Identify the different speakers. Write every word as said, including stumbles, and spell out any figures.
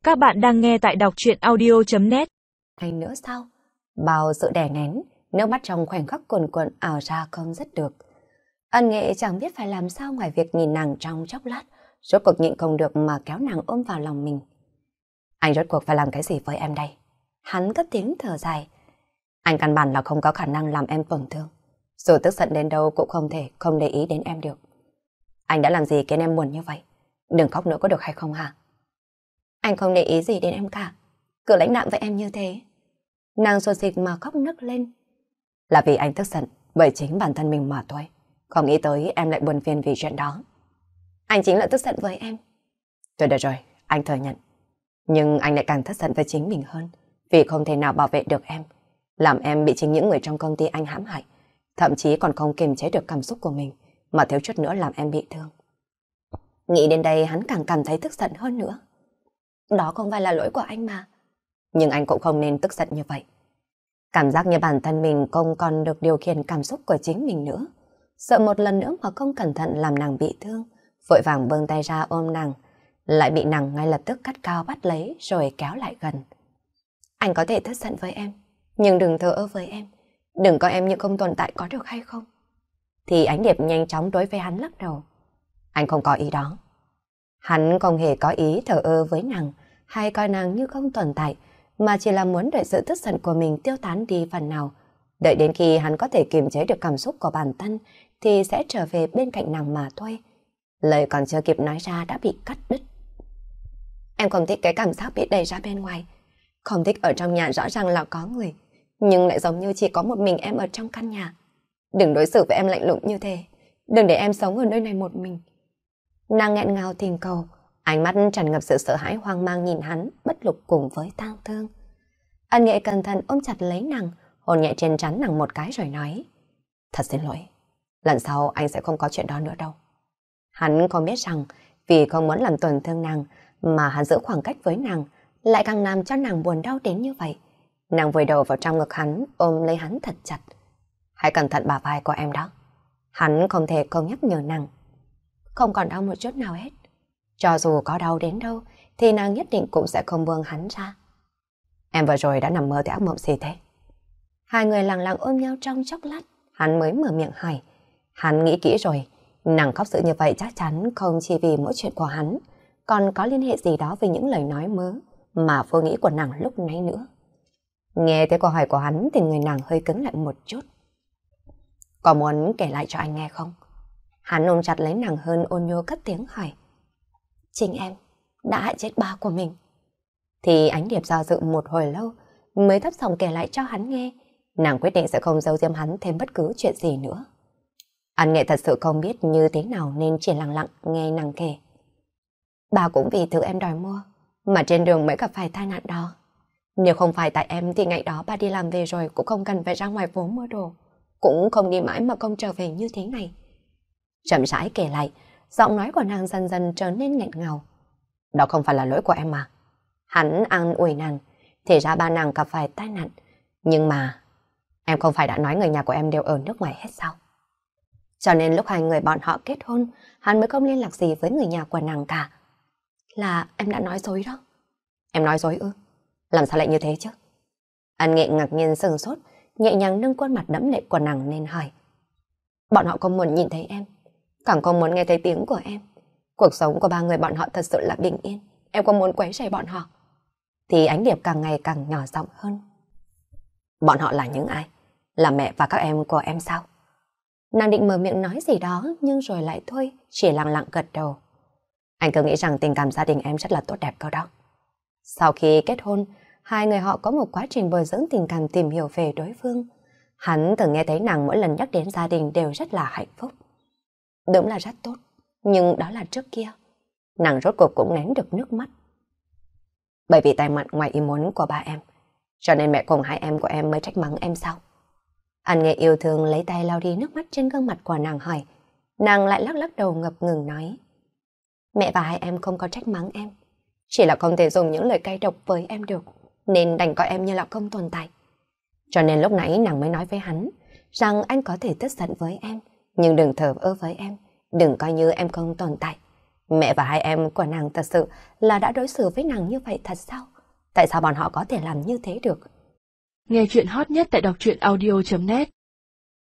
Speaker 1: Các bạn đang nghe tại đọc truyện audio chấm net.
Speaker 2: Anh nữa sao? Bao sự đè nén, nước mắt trong khoảnh khắc cuồn cuộn ảo ra không dứt được. Ân Nghệ chẳng biết phải làm sao ngoài việc nhìn nàng trong chốc lát, rốt cuộc nhịn không được mà kéo nàng ôm vào lòng mình. Anh rốt cuộc phải làm cái gì với em đây? Hắn cất tiếng thở dài. Anh căn bản là không có khả năng làm em tổn thương. Dù tức giận đến đâu cũng không thể không để ý đến em được. Anh đã làm gì khiến em buồn như vậy? Đừng khóc nữa có được hay không hả? Anh không để ý gì đến em cả. Cứ lãnh đạm với em như thế. Nàng sụt sịt mà khóc nức lên. Là vì anh tức giận bởi chính bản thân mình mà thôi. Không nghĩ tới em lại buồn phiền vì chuyện đó. Anh chính là tức giận với em. Thôi được rồi, anh thừa nhận. Nhưng anh lại càng tức giận với chính mình hơn. Vì không thể nào bảo vệ được em. Làm em bị chính những người trong công ty anh hãm hại. Thậm chí còn không kiềm chế được cảm xúc của mình. Mà thiếu chút nữa làm em bị thương. Nghĩ đến đây hắn càng cảm thấy tức giận hơn nữa. Đó không phải là lỗi của anh mà. Nhưng anh cũng không nên tức giận như vậy. Cảm giác như bản thân mình không còn được điều khiển cảm xúc của chính mình nữa. Sợ một lần nữa mà không cẩn thận làm nàng bị thương. Vội vàng vươn tay ra ôm nàng. Lại bị nàng ngay lập tức cắt cao bắt lấy rồi kéo lại gần. Anh có thể tức giận với em. Nhưng đừng thờ ơ với em. Đừng coi em như không tồn tại có được hay không? Thì Ánh Điệp nhanh chóng đối với hắn lắc đầu. Anh không có ý đó. Hắn không hề có ý thờ ơ với nàng hay coi nàng như không tồn tại, mà chỉ là muốn đợi sự tức giận của mình tiêu tán đi phần nào. Đợi đến khi hắn có thể kiềm chế được cảm xúc của bản thân thì sẽ trở về bên cạnh nàng mà thôi. Lời còn chưa kịp nói ra đã bị cắt đứt. Em không thích cái cảm giác bị đẩy ra bên ngoài. Không thích ở trong nhà rõ ràng là có người, nhưng lại giống như chỉ có một mình em ở trong căn nhà. Đừng đối xử với em lạnh lùng như thế. Đừng để em sống ở nơi này một mình. Nàng nghẹn ngào thỉnh cầu, ánh mắt tràn ngập sự sợ hãi hoang mang nhìn hắn, bất lực cùng với tang thương. Ân Nghệ cẩn thận ôm chặt lấy nàng, hôn nhẹ trên trán nàng một cái rồi nói: Thật xin lỗi, lần sau anh sẽ không có chuyện đó nữa đâu. Hắn không biết rằng vì không muốn làm tổn thương nàng mà hắn giữ khoảng cách với nàng, lại càng làm cho nàng buồn đau đến như vậy. Nàng vùi đầu vào trong ngực hắn, ôm lấy hắn thật chặt. Hãy cẩn thận bả vai của em đó. Hắn không thể không nhắc nhở nàng. Không còn đau một chút nào hết. Cho dù có đau đến đâu thì nàng nhất định cũng sẽ không buông hắn ra. Em vừa rồi đã nằm mơ thấy ác mộng gì thế? Hai người lặng lặng ôm nhau trong chốc lát, hắn mới mở miệng hỏi. Hắn nghĩ kỹ rồi, nàng khóc dữ như vậy chắc chắn không chỉ vì mỗi chuyện của hắn, còn có liên hệ gì đó với những lời nói mớ mà vô nghĩ của nàng lúc nãy nữa. Nghe thấy câu hỏi của hắn thì người nàng hơi cứng lại một chút. Có muốn kể lại cho anh nghe không? Hắn ôm chặt lấy nàng hơn, ôn nhô cất tiếng hỏi. Chính em đã hại chết ba của mình. Thì Ánh Điệp do dự một hồi lâu mới thấp giọng kể lại cho hắn nghe. Nàng quyết định sẽ không giấu giếm hắn thêm bất cứ chuyện gì nữa. Ân Nghệ thật sự không biết như thế nào nên chỉ lặng lặng nghe nàng kể. Ba cũng vì thứ em đòi mua mà trên đường mới gặp phải tai nạn đó. Nếu không phải tại em thì ngày đó ba đi làm về rồi cũng không cần phải ra ngoài phố mua đồ, cũng không đi mãi mà không trở về như thế này. Chậm rãi kể lại, giọng nói của nàng dần dần trở nên nghẹn ngào. Đó không phải là lỗi của em mà. Hắn an ủi nàng, thì ra ba nàng gặp phải tai nạn. Nhưng mà, em không phải đã nói người nhà của em đều ở nước ngoài hết sao? Cho nên lúc hai người bọn họ kết hôn, hắn mới không liên lạc gì với người nhà của nàng cả. Là em đã nói dối đó. Em nói dối ư? Làm sao lại như thế chứ? Ân Nghệ ngạc nhiên sừng sốt, nhẹ nhàng nâng khuôn mặt đẫm lệ của nàng nên hỏi. Bọn họ không muốn nhìn thấy em, càng không muốn nghe thấy tiếng của em. Cuộc sống của ba người bọn họ thật sự là bình yên. Em có muốn quấy rầy bọn họ? Thì Ánh Điệp càng ngày càng nhỏ giọng hơn. Bọn họ là những ai? Là mẹ và các em của em sao? Nàng định mở miệng nói gì đó nhưng rồi lại thôi, chỉ lặng lặng gật đầu. Anh cứ nghĩ rằng tình cảm gia đình em rất là tốt đẹp cơ đó. Sau khi kết hôn, hai người họ có một quá trình bồi dưỡng tình cảm tìm hiểu về đối phương. Hắn từng nghe thấy nàng mỗi lần nhắc đến gia đình đều rất là hạnh phúc. Đúng là rất tốt, nhưng đó là trước kia. Nàng rốt cuộc cũng nén được nước mắt. Bởi vì tai nạn ngoài ý muốn của ba em, cho nên mẹ cùng hai em của em mới trách mắng em sao? Ân Nghệ yêu thương lấy tay lau đi nước mắt trên gương mặt của nàng hỏi. Nàng lại lắc lắc đầu ngập ngừng nói. Mẹ và hai em không có trách mắng em, chỉ là không thể dùng những lời cay độc với em được, nên đành coi em như là không tồn tại. Cho nên lúc nãy nàng mới nói với hắn rằng anh có thể tức giận với em, nhưng đừng thờ ơ với em, đừng coi như em không tồn tại. Mẹ và hai em của nàng thật sự là đã đối xử với nàng như vậy thật sao? Tại sao bọn họ có thể làm như thế được?
Speaker 1: Nghe chuyện hot nhất tại đọc truyện audio chấm net